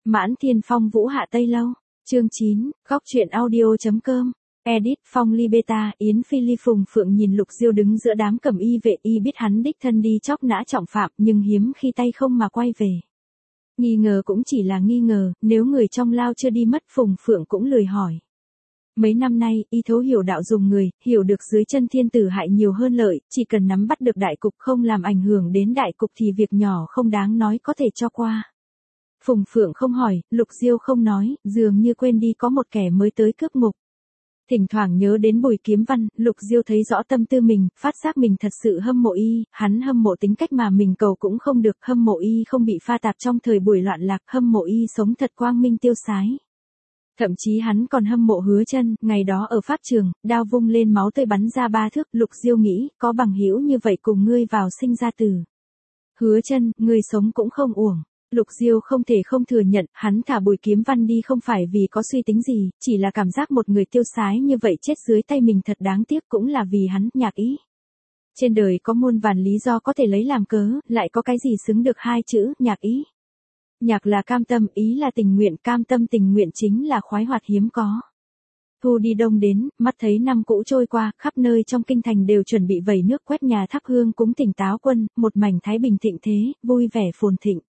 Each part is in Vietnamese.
Mãn Thiên Phong Vũ Hạ Tây Lâu, chương 9, góc truyện audio.com, edit Phong Ly Beta, Yến Phi Ly Phùng Phượng nhìn Lục Diêu đứng giữa đám cẩm y vệ y biết hắn đích thân đi chóc nã trọng phạm nhưng hiếm khi tay không mà quay về. Nghi ngờ cũng chỉ là nghi ngờ, nếu người trong lao chưa đi mất Phùng Phượng cũng lười hỏi. Mấy năm nay, y thấu hiểu đạo dùng người, hiểu được dưới chân thiên tử hại nhiều hơn lợi, chỉ cần nắm bắt được đại cục không làm ảnh hưởng đến đại cục thì việc nhỏ không đáng nói có thể cho qua. Phùng Phượng không hỏi, Lục Diêu không nói, dường như quên đi có một kẻ mới tới cướp ngục. Thỉnh thoảng nhớ đến Bùi Kiếm Văn, Lục Diêu thấy rõ tâm tư mình, phát giác mình thật sự hâm mộ y, hắn hâm mộ tính cách mà mình cầu cũng không được, hâm mộ y không bị pha tạp trong thời buổi loạn lạc, hâm mộ y sống thật quang minh tiêu sái. Thậm chí hắn còn hâm mộ Hứa Chân, ngày đó ở pháp trường, đao vung lên máu tươi bắn ra 3 thước, Lục Diêu nghĩ, có bằng hữu như vậy cùng ngươi vào sinh ra tử. Hứa Chân, ngươi sống cũng không uổng. Lục Diêu không thể không thừa nhận, hắn thả Bùi Kiếm Văn đi không phải vì có suy tính gì, chỉ là cảm giác một người tiêu sái như vậy chết dưới tay mình thật đáng tiếc, cũng là vì hắn, nhạc ý. Trên đời có muôn vàn lý do có thể lấy làm cớ, lại có cái gì xứng được hai chữ, nhạc ý. Nhạc là cam tâm, ý là tình nguyện, cam tâm tình nguyện chính là khoái hoạt hiếm có. Thu đi đông đến, mắt thấy năm cũ trôi qua, khắp nơi trong kinh thành đều chuẩn bị vẩy nước quét nhà thắp hương cúng tỉnh táo quân, một mảnh thái bình thịnh thế, vui vẻ phồn thịnh.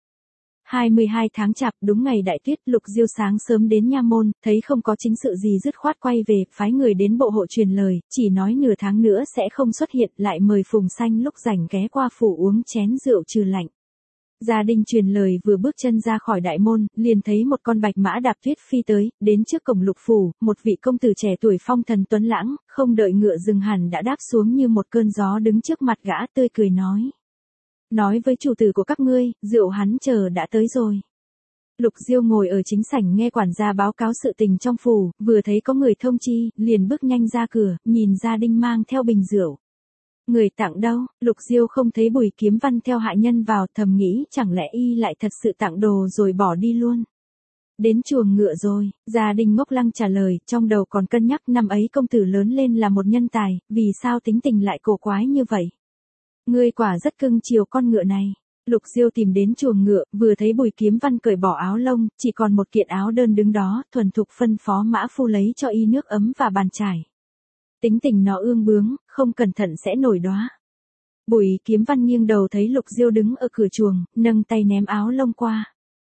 22 tháng Chạp, đúng ngày đại tuyết, Lục Diêu sáng sớm đến nha môn, thấy không có chính sự gì dứt khoát quay về, phái người đến bộ hộ truyền lời, chỉ nói nửa tháng nữa sẽ không xuất hiện, lại mời Phùng Xanh lúc rảnh ghé qua phủ uống chén rượu trừ lạnh. Gia đình truyền lời vừa bước chân ra khỏi đại môn, liền thấy một con bạch mã đạp tuyết phi tới, đến trước cổng Lục phủ, một vị công tử trẻ tuổi phong thần tuấn lãng, không đợi ngựa dừng hẳn đã đáp xuống như một cơn gió đứng trước mặt gã tươi cười nói. Nói với chủ tử của các ngươi, rượu hắn chờ đã tới rồi. Lục Diêu ngồi ở chính sảnh nghe quản gia báo cáo sự tình trong phủ, vừa thấy có người thông chi, liền bước nhanh ra cửa, nhìn gia đình mang theo bình rượu. Người tặng đâu? Lục Diêu không thấy Bùi Kiếm Văn theo hạ nhân vào, thầm nghĩ chẳng lẽ y lại thật sự tặng đồ rồi bỏ đi luôn. Đến chuồng ngựa rồi, gia đình Ngốc Lăng trả lời, trong đầu còn cân nhắc năm ấy công tử lớn lên là một nhân tài, vì sao tính tình lại cổ quái như vậy. Ngươi quả rất cưng chiều con ngựa này. Lục Diêu tìm đến chuồng ngựa, vừa thấy Bùi Kiếm Văn cởi bỏ áo lông, chỉ còn một kiện áo đơn đứng đó, thuần thục phân phó mã phu lấy cho y nước ấm và bàn chải. Tính tình nó ương bướng, không cẩn thận sẽ nổi đóa. Bùi Kiếm Văn nghiêng đầu thấy Lục Diêu đứng ở cửa chuồng, nâng tay ném áo lông qua.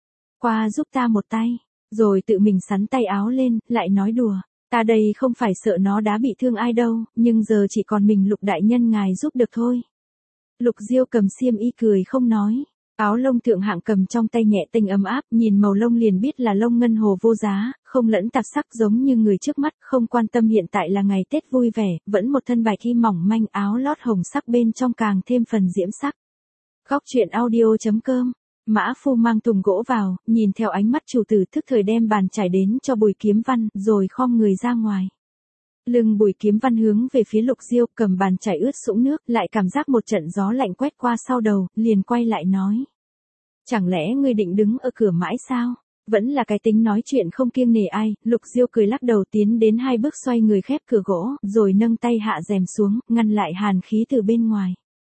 Qua giúp ta một tay, rồi tự mình sắn tay áo lên, lại nói đùa. Ta đây không phải sợ nó đã bị thương ai đâu, nhưng giờ chỉ còn mình Lục đại nhân ngài giúp được thôi. Lục Diêu cầm xiêm y cười không nói. Áo lông thượng hạng cầm trong tay nhẹ tênh ấm áp, nhìn màu lông liền biết là lông ngân hồ vô giá, không lẫn tạp sắc giống như người trước mắt, không quan tâm hiện tại là ngày Tết vui vẻ, vẫn một thân bạch y mỏng manh, áo lót hồng sắc bên trong càng thêm phần diễm sắc. Góc truyện audio.com, mã phu mang thùng gỗ vào, nhìn theo ánh mắt chủ tử thức thời đem bàn chải đến cho Bùi Kiếm Văn, rồi khom người ra ngoài. Lưng Bùi Kiếm Văn hướng về phía Lục Diêu, cầm bàn chải ướt sũng nước, lại cảm giác một trận gió lạnh quét qua sau đầu, liền quay lại nói. Chẳng lẽ ngươi định đứng ở cửa mãi sao? Vẫn là cái tính nói chuyện không kiêng nể ai. Lục Diêu cười lắc đầu tiến đến 2 bước xoay người khép cửa gỗ, rồi nâng tay hạ rèm xuống, ngăn lại hàn khí từ bên ngoài.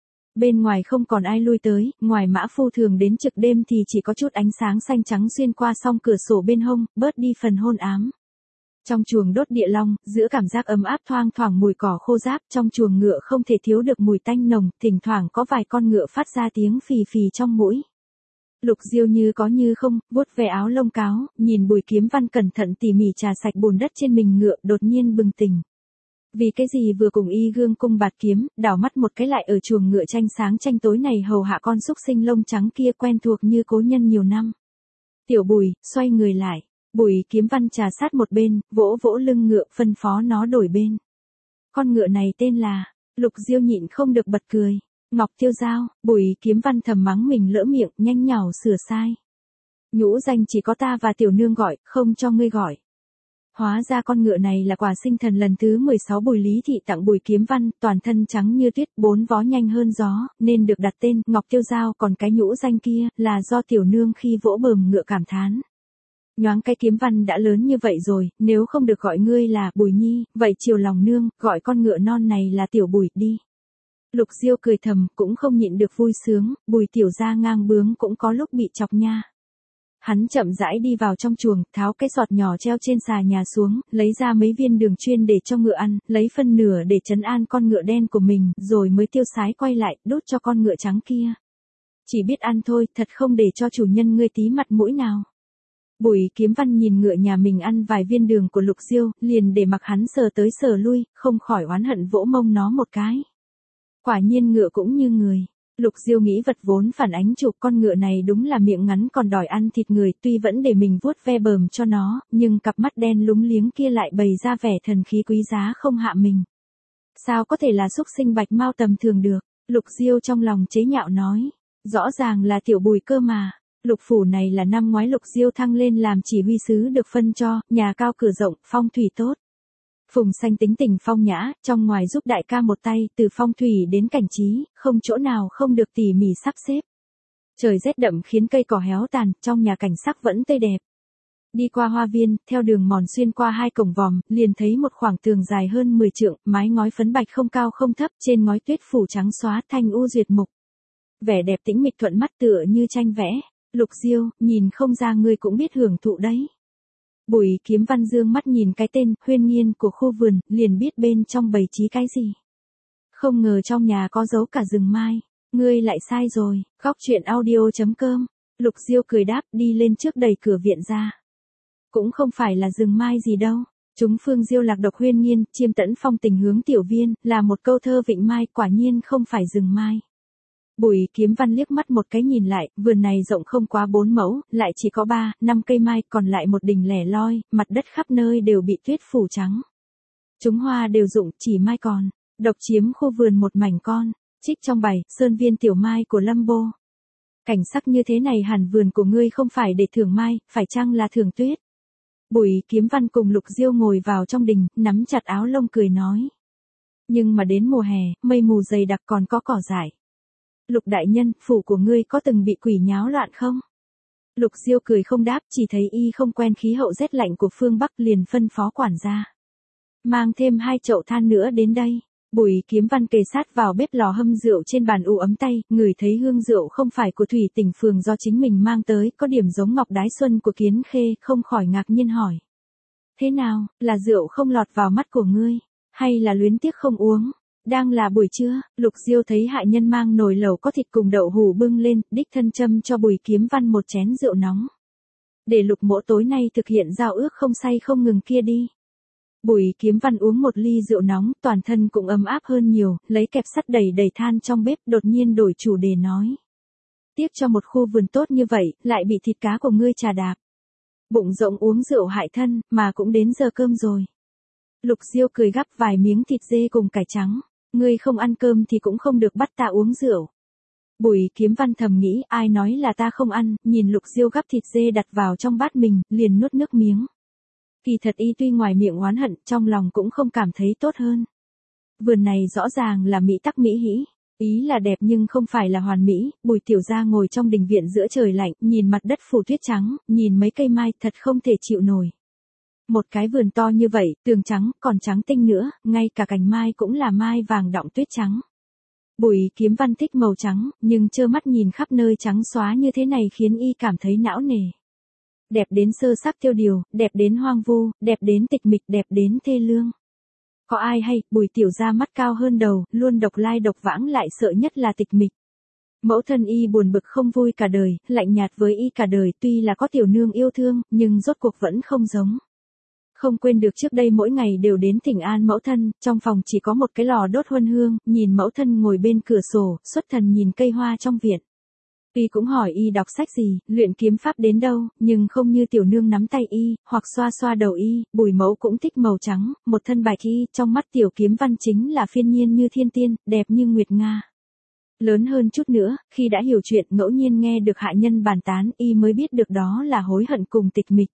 Bên ngoài không còn ai lui tới, ngoài mã phu thường đến trực đêm thì chỉ có chút ánh sáng xanh trắng xuyên qua song cửa sổ bên hông, bớt đi phần hôn ám. Trong chuồng đốt địa long, giữa cảm giác ấm áp thoang thoảng mùi cỏ khô ráp, trong chuồng ngựa không thể thiếu được mùi tanh nồng, thỉnh thoảng có vài con ngựa phát ra tiếng phì phì trong mũi. Lục Diêu như có như không, vuốt về áo lông cáo, nhìn Bùi Kiếm Văn cẩn thận tỉ mỉ trà sạch bùn đất trên mình ngựa, đột nhiên bừng tỉnh. Vì cái gì vừa cùng y gương cung bạt kiếm, đảo mắt một cái lại ở chuồng ngựa tranh sáng tranh tối này hầu hạ con xúc sinh lông trắng kia quen thuộc như cố nhân nhiều năm. Tiểu Bùi, xoay người lại. Bùi Kiếm Văn trà sát một bên, vỗ vỗ lưng ngựa, phân phó nó đổi bên. Con ngựa này tên là, Lục Diêu nhịn không được bật cười. Ngọc Tiêu Giao. Bùi Kiếm Văn thầm mắng mình lỡ miệng, nhanh nhảu sửa sai. Nhũ danh chỉ có ta và tiểu nương gọi, không cho ngươi gọi. Hóa ra con ngựa này là quà sinh thần lần thứ 16 Bùi Lý Thị tặng Bùi Kiếm Văn, toàn thân trắng như tuyết, 4 vó nhanh hơn gió, nên được đặt tên Ngọc Tiêu Giao, còn cái nhũ danh kia là do tiểu nương khi vỗ bờm ngựa cảm thán. Nhoáng cái Kiếm Văn đã lớn như vậy rồi, nếu không được gọi ngươi là Bùi Nhi, vậy chiều lòng nương, gọi con ngựa non này là tiểu Bùi đi. Lục Diêu cười thầm, cũng không nhịn được vui sướng, Bùi tiểu gia ngang bướng cũng có lúc bị chọc nha. Hắn chậm rãi đi vào trong chuồng, tháo cái sọt nhỏ treo trên xà nhà xuống, lấy ra mấy viên đường chuyên để cho ngựa ăn, lấy phân nửa để trấn an con ngựa đen của mình, rồi mới tiêu sái quay lại, đút cho con ngựa trắng kia. Chỉ biết ăn thôi, thật không để cho chủ nhân ngươi tí mặt mũi nào. Bùi Kiếm Văn nhìn ngựa nhà mình ăn vài viên đường của Lục Diêu, liền để mặc hắn sờ tới sờ lui, không khỏi oán hận vỗ mông nó một cái. Quả nhiên ngựa cũng như người. Lục Diêu nghĩ vật vốn phản ánh chụp con ngựa này đúng là miệng ngắn còn đòi ăn thịt người, tuy vẫn để mình vuốt ve bờm cho nó, nhưng cặp mắt đen lúng liếng kia lại bày ra vẻ thần khí quý giá không hạ mình. Sao có thể là xúc sinh bạch mao tầm thường được? Lục Diêu trong lòng chế nhạo nói. Rõ ràng là tiểu Bùi cơ mà. Lục phủ này là năm ngoái Lục Diêu thăng lên làm chỉ huy sứ được phân cho, nhà cao cửa rộng, phong thủy tốt. Phùng Xanh tính tình phong nhã, trong ngoài giúp đại ca một tay, từ phong thủy đến cảnh trí, không chỗ nào không được tỉ mỉ sắp xếp. Trời rét đậm khiến cây cỏ héo tàn, trong nhà cảnh sắc vẫn tươi đẹp. Đi qua hoa viên, theo đường mòn xuyên qua hai cổng vòm, liền thấy một khoảng tường dài hơn 10 trượng, mái ngói phấn bạch không cao không thấp, trên ngói tuyết phủ trắng xóa thanh u duyệt mục. Vẻ đẹp tĩnh mịch thuận mắt tựa như tranh vẽ. Lục Diêu, nhìn không ra ngươi cũng biết hưởng thụ đấy. Bùi Kiếm Văn dương mắt nhìn cái tên Huyên Nghiên của khu vườn, liền biết bên trong bày trí cái gì. Không ngờ trong nhà có giấu cả rừng mai. Ngươi lại sai rồi. Góc truyện audio.com. Lục Diêu cười đáp, đi lên trước đẩy cửa viện ra. Cũng không phải là rừng mai gì đâu. Chúng phương diêu lạc độc Huyên Nghiên, chiêm tẫn phong tình hướng tiểu viên, là một câu thơ vịnh mai, quả nhiên không phải rừng mai. Bùi Kiếm Văn liếc mắt một cái nhìn lại, vườn này rộng không quá 4 mẫu, lại chỉ có 3, 5 cây mai, còn lại một đỉnh lẻ loi, mặt đất khắp nơi đều bị tuyết phủ trắng. Chúng hoa đều rụng, chỉ mai còn, độc chiếm khu vườn một mảnh con, trích trong bài, sơn viên tiểu mai của Lâm Bô. Cảnh sắc như thế này hẳn vườn của ngươi không phải để thưởng mai, phải chăng là thưởng tuyết? Bùi Kiếm Văn cùng Lục Diêu ngồi vào trong đình, nắm chặt áo lông cười nói. Nhưng mà đến mùa hè, mây mù dày đặc còn có cỏ dại. Lục đại nhân, phủ của ngươi có từng bị quỷ nháo loạn không? Lục Diêu cười không đáp, chỉ thấy y không quen khí hậu rét lạnh của phương Bắc liền phân phó quản gia. Mang thêm 2 chậu than nữa đến đây. Bùi Kiếm Văn kề sát vào bếp lò hâm rượu trên bàn ủ ấm tay, ngửi thấy hương rượu không phải của Thủy Tỉnh phường do chính mình mang tới, có điểm giống ngọc đái xuân của Kiến Khê, không khỏi ngạc nhiên hỏi. Thế nào, là rượu không lọt vào mắt của ngươi, hay là luyến tiếc không uống? Đang là buổi trưa, Lục Diêu thấy hạ nhân mang nồi lẩu có thịt cùng đậu hũ bưng lên, đích thân châm cho Bùi Kiếm Văn một chén rượu nóng. Để Lục mỗ tối nay thực hiện giao ước không say không ngừng kia đi. Bùi Kiếm Văn uống một ly rượu nóng, toàn thân cũng ấm áp hơn nhiều, lấy kẹp sắt đẩy đầy than trong bếp, đột nhiên đổi chủ đề nói. Tiếc cho một khu vườn tốt như vậy, lại bị thịt cá của ngươi trà đạp. Bụng rộng uống rượu hại thân, mà cũng đến giờ cơm rồi. Lục Diêu cười gắp vài miếng thịt dê cùng cải trắng. Ngươi không ăn cơm thì cũng không được bắt ta uống rượu. Bùi Kiếm Văn thầm nghĩ, ai nói là ta không ăn, nhìn Lục Diêu gắp thịt dê đặt vào trong bát mình, liền nuốt nước miếng. Kỳ thật y tuy ngoài miệng oán hận, trong lòng cũng không cảm thấy tốt hơn. Vườn này rõ ràng là mỹ tắc mỹ hĩ, ý là đẹp nhưng không phải là hoàn mỹ. Bùi tiểu gia ngồi trong đình viện giữa trời lạnh, nhìn mặt đất phủ tuyết trắng, nhìn mấy cây mai, thật không thể chịu nổi. Một cái vườn to như vậy, tường trắng, còn trắng tinh nữa, ngay cả cành mai cũng là mai vàng đọng tuyết trắng. Bùi Kiếm Văn thích màu trắng, nhưng trơ mắt nhìn khắp nơi trắng xóa như thế này khiến y cảm thấy não nề. Đẹp đến sơ sắc tiêu điều, đẹp đến hoang vu, đẹp đến tịch mịch, đẹp đến thê lương. Có ai hay, Bùi tiểu gia mắt cao hơn đầu, luôn độc lai độc vãng, lại sợ nhất là tịch mịch. Mẫu thân y buồn bực không vui cả đời, lạnh nhạt với y cả đời, tuy là có tiểu nương yêu thương, nhưng rốt cuộc vẫn không giống. Không quên được trước đây mỗi ngày đều đến thỉnh an mẫu thân, trong phòng chỉ có một cái lò đốt huân hương, nhìn mẫu thân ngồi bên cửa sổ, xuất thần nhìn cây hoa trong viện. Y cũng hỏi y đọc sách gì, luyện kiếm pháp đến đâu, nhưng không như tiểu nương nắm tay y, hoặc xoa xoa đầu y. Bùi mẫu cũng thích màu trắng, một thân bạch y, trong mắt Tiểu Kiếm Văn chính là phiên nhiên như thiên tiên, đẹp như nguyệt nga. Lớn hơn chút nữa, khi đã hiểu chuyện, ngẫu nhiên nghe được hạ nhân bàn tán, y mới biết được đó là hối hận cùng tịch mịch.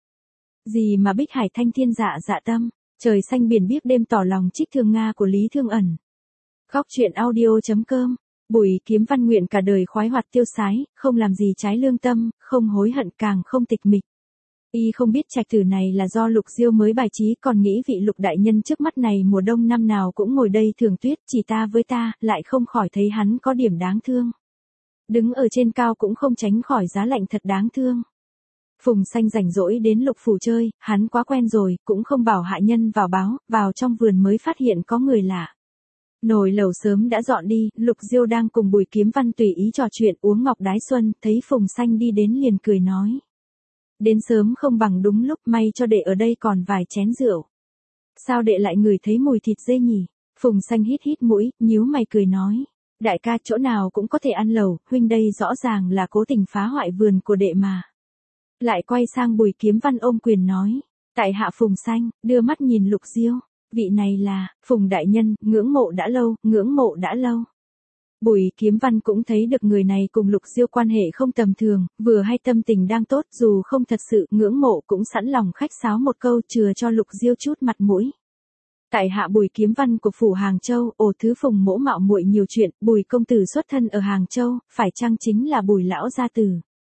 Gì mà bích hải thanh thiên dạ dạ tâm, trời xanh biển biếc đêm tỏ lòng trích thương Nga của Lý Thương Ẩn. Góc truyện audio.com. Bùi Kiếm Văn nguyện cả đời khoái hoạt tiêu sái, không làm gì trái lương tâm, không hối hận, càng không tịch mịch. Y không biết trạch tử này là do Lục Diêu mới bài trí, còn nghĩ vị Lục đại nhân trước mắt này mùa đông năm nào cũng ngồi đây thưởng tuyết, chỉ ta với ta, lại không khỏi thấy hắn có điểm đáng thương. Đứng ở trên cao cũng không tránh khỏi giá lạnh thật đáng thương. Phùng Xanh rảnh rỗi đến Lục phủ chơi, hắn quá quen rồi, cũng không bảo hạ nhân vào báo, vào trong vườn mới phát hiện có người lạ. Nồi lẩu sớm đã dọn đi, Lục Diêu đang cùng Bùi Kiếm Văn tùy ý trò chuyện uống ngọc đái xuân, thấy Phùng Xanh đi đến liền cười nói. Đến sớm không bằng đúng lúc, may cho đệ ở đây còn vài chén rượu. Sao đệ lại ngửi thấy mùi thịt dê nhỉ? Phùng Xanh hít hít mũi, nhíu mày cười nói. Đại ca chỗ nào cũng có thể ăn lẩu, huynh đây rõ ràng là cố tình phá hoại vườn của đệ mà. Lại quay sang Bùi Kiếm Văn ôm quyền nói. Tại hạ Phùng Xanh, đưa mắt nhìn Lục Diêu. Vị này là, Phùng đại nhân, ngưỡng mộ đã lâu, ngưỡng mộ đã lâu. Bùi Kiếm Văn cũng thấy được người này cùng Lục Diêu quan hệ không tầm thường, vừa hay tâm tình đang tốt dù không thật sự ngưỡng mộ cũng sẵn lòng khách sáo một câu chừa cho Lục Diêu chút mặt mũi. Tại hạ Bùi Kiếm Văn của phủ Hàng Châu, ồ thứ Phùng mỗ mạo muội nhiều chuyện, Bùi công tử xuất thân ở Hàng Châu, phải chăng chính là Bùi lão gia tử?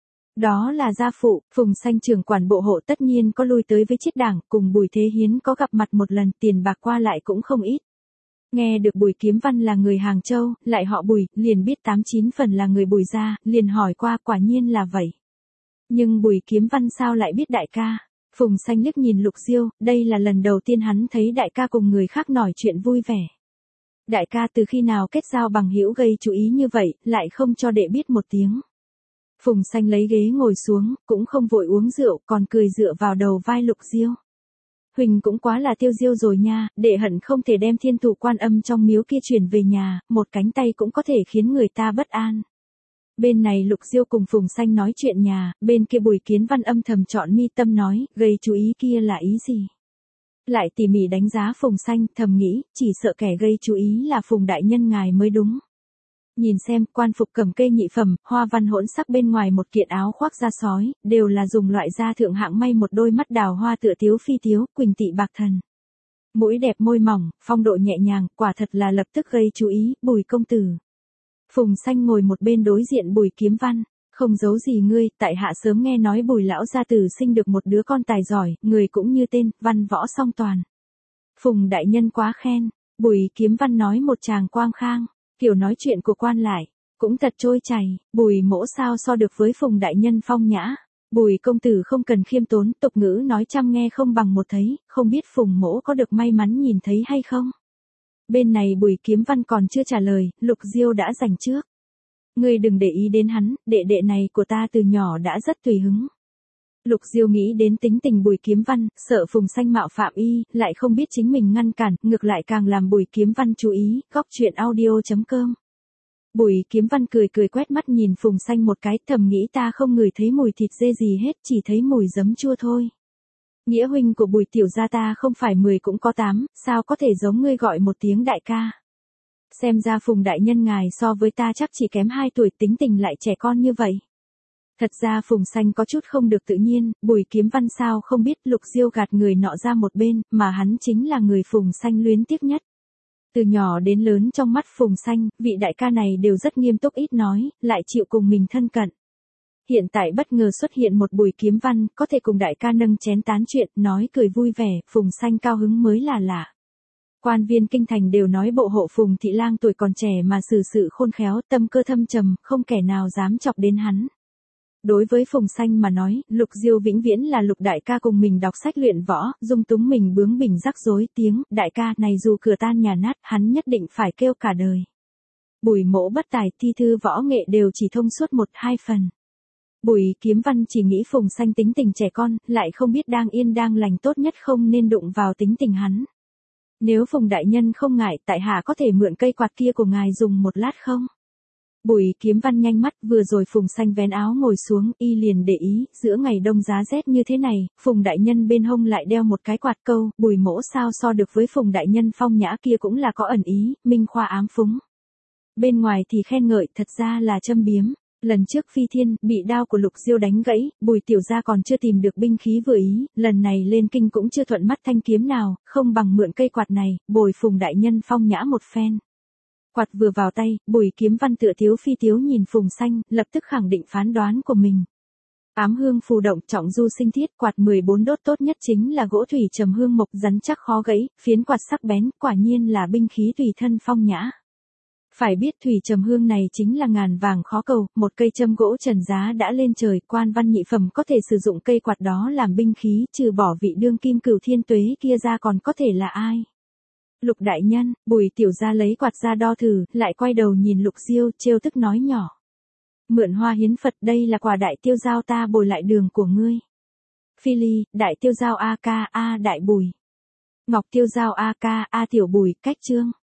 Đó là gia phụ, Phùng Xanh trưởng quản bộ hộ tất nhiên có lui tới với chiết đảng, cùng Bùi Thế Hiến có gặp mặt một lần, tiền bạc qua lại cũng không ít. Nghe được Bùi Kiếm Văn là người Hàng Châu, lại họ Bùi, liền biết 89 phần là người Bùi gia, liền hỏi qua quả nhiên là vậy. Nhưng Bùi Kiếm Văn sao lại biết đại ca? Phùng Xanh liếc nhìn Lục Diêu, đây là lần đầu tiên hắn thấy đại ca cùng người khác nói chuyện vui vẻ. Đại ca từ khi nào kết giao bằng hữu gây chú ý như vậy, lại không cho đệ biết một tiếng. Phùng Xanh lấy ghế ngồi xuống, cũng không vội uống rượu, còn cười dựa vào đầu vai Lục Diêu. Huỳnh cũng quá là tiêu diêu rồi nha, đệ hận không thể đem Thiên Thủ Quan Âm trong miếu kia chuyển về nhà, một cánh tay cũng có thể khiến người ta bất an. Bên này Lục Diêu cùng Phùng Xanh nói chuyện nhà, bên kia Bùi Kiếm Văn âm thầm chọn mi tâm nói, gây chú ý kia là ý gì? Lại tỉ mỉ đánh giá Phùng Xanh, thầm nghĩ, chỉ sợ kẻ gây chú ý là Phùng đại nhân ngài mới đúng. Nhìn xem, quan phục cầm kê nhị phẩm, hoa văn hỗn sắc bên ngoài một kiện áo khoác da sói, đều là dùng loại da thượng hạng may một đôi mắt đào hoa tựa tiếu phi tiếu, quỳnh tị bạc thần. Mũi đẹp môi mỏng, phong độ nhẹ nhàng, quả thật là lập tức gây chú ý, Bùi công tử. Phùng Xanh ngồi một bên đối diện Bùi Kiếm Văn, không giấu gì ngươi, tại hạ sớm nghe nói Bùi lão gia tử sinh được một đứa con tài giỏi, người cũng như tên, văn võ song toàn. Phùng đại nhân quá khen, Bùi Kiếm Văn nói một tràng quang khang. Kiểu nói chuyện của quan lại, cũng thật trôi chảy, Bùi mỗ sao so được với Phùng đại nhân phong nhã. Bùi công tử không cần khiêm tốn, tục ngữ nói trăm nghe không bằng một thấy, không biết Phùng mỗ có được may mắn nhìn thấy hay không? Bên này Bùi Kiếm Văn còn chưa trả lời, Lục Diêu đã giành trước. Ngươi đừng để ý đến hắn, đệ đệ này của ta từ nhỏ đã rất tùy hứng. Lục Diêu nghĩ đến tính tình Bùi Kiếm Văn, sợ Phùng Xanh mạo phạm y, lại không biết chính mình ngăn cản, ngược lại càng làm Bùi Kiếm Văn chú ý, góc chuyện audio.com. Bùi Kiếm Văn cười cười quét mắt nhìn Phùng Xanh một cái, thầm nghĩ ta không ngửi thấy mùi thịt dê gì hết, chỉ thấy mùi giấm chua thôi. Nghĩa huynh của Bùi tiểu gia ta không phải 10 cũng có 8, sao có thể giống ngươi gọi một tiếng đại ca. Xem ra Phùng đại nhân ngài so với ta chắc chỉ kém 2 tuổi, tính tình lại trẻ con như vậy. Thật ra Phùng Xanh có chút không được tự nhiên, Bùi Kiếm Văn sao không biết, Lục Diêu gạt người nọ ra một bên, mà hắn chính là người Phùng Xanh luyến tiếc nhất. Từ nhỏ đến lớn trong mắt Phùng Xanh, vị đại ca này đều rất nghiêm túc ít nói, lại chịu cùng mình thân cận. Hiện tại bất ngờ xuất hiện một Bùi Kiếm Văn, có thể cùng đại ca nâng chén tán chuyện, nói cười vui vẻ, Phùng Xanh cao hứng mới là lạ. Quan viên kinh thành đều nói bộ hộ Phùng thị lang tuổi còn trẻ mà xử sự khôn khéo, tâm cơ thâm trầm, không kẻ nào dám chọc đến hắn. Đối với Phùng Xanh mà nói, Lục Diêu vĩnh viễn là Lục đại ca cùng mình đọc sách luyện võ, dung túng mình bướng bỉnh rắc rối tiếng, đại ca này dù cửa tan nhà nát, hắn nhất định phải kêu cả đời. Bùi mỗ bất tài, thi thư võ nghệ đều chỉ thông suốt 1-2 phần. Bùi Kiếm Văn chỉ nghĩ Phùng Xanh tính tình trẻ con, lại không biết đang yên đang lành tốt nhất không nên đụng vào tính tình hắn. Nếu Phùng đại nhân không ngại, tại hạ có thể mượn cây quạt kia của ngài dùng một lát không? Bùi Kiếm Văn nhanh mắt, vừa rồi Phùng Xanh vén áo ngồi xuống, y liền để ý, giữa ngày đông giá rét như thế này, Phùng đại nhân bên hông lại đeo một cái quạt câu, Bùi mỗ sao so được với Phùng đại nhân phong nhã kia cũng là có ẩn ý, minh khoa ám phúng. Bên ngoài thì khen ngợi, thật ra là châm biếm. Lần trước Phi Thiên bị đao của Lục Diêu đánh gãy, Bùi tiểu gia còn chưa tìm được binh khí vừa ý, lần này lên kinh cũng chưa thuận mắt thanh kiếm nào, không bằng mượn cây quạt này, bồi Phùng đại nhân phong nhã một phen. Quạt vừa vào tay, Bùi Kiếm Văn tựa tiếu phi tiếu nhìn Phùng Xanh, lập tức khẳng định phán đoán của mình. Ám hương phù động, trọng du sinh thiết, quạt 14 đốt tốt nhất chính là gỗ thủy trầm hương mộc, rắn chắc khó gãy, phiến quạt sắc bén, quả nhiên là binh khí tùy thân phong nhã. Phải biết thủy trầm hương này chính là ngàn vàng khó cầu, một cây châm gỗ trần giá đã lên trời, quan văn nhị phẩm có thể sử dụng cây quạt đó làm binh khí, trừ bỏ vị đương kim Cửu Thiên Tuế kia ra còn có thể là ai? Lục đại nhân, Bùi tiểu gia lấy quạt ra đo thử, lại quay đầu nhìn Lục Diêu, trêu tức nói nhỏ. Mượn hoa hiến Phật, đây là quà đại tiêu giao ta bồi lại đường của ngươi. Phi ly, đại tiêu giao a ca a đại Bùi. Ngọc tiêu giao a ca a tiểu Bùi, cách chương.